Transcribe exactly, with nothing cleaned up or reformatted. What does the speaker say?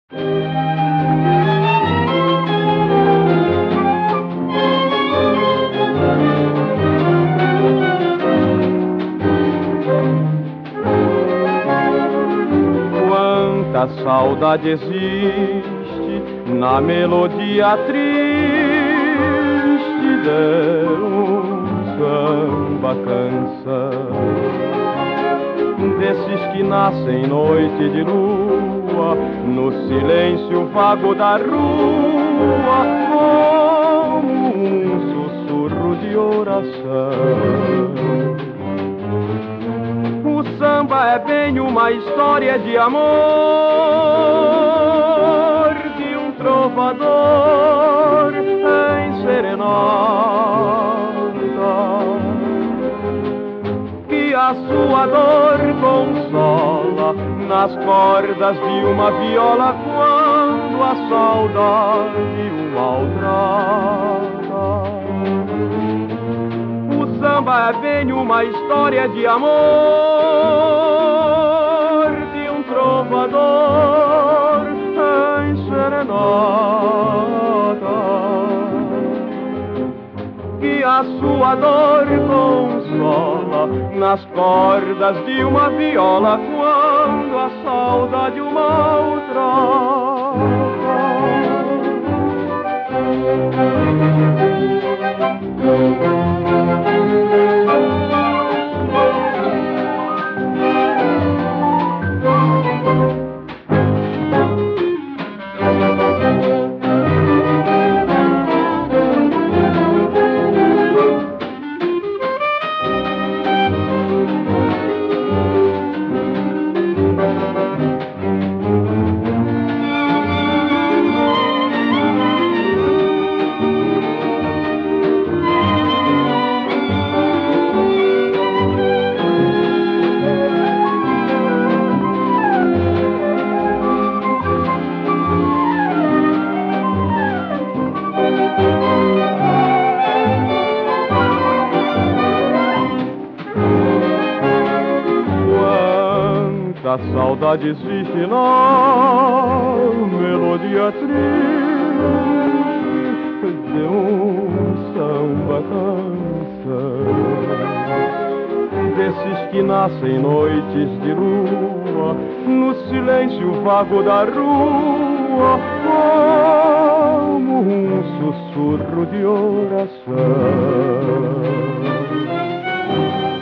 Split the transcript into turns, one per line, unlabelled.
Quanta saudade existe na melodia triste de um samba canção, desses que nascem noite de lua, no silêncio vago da rua, como um sussurro de oração. O samba é bem uma história de amor, de um trovador em serenata, que a sua dor consola nas cordas de uma viola quando a saudade o maltrata. O samba é bem uma história de amor, de um trovador em serenata, que a sua dor consola nas cordas de uma viola quando a saudade o maltrata. A saudade existe na melodia triste de um samba canção, desses que nascem noites de lua, no silêncio vago da rua, como um sussurro de oração.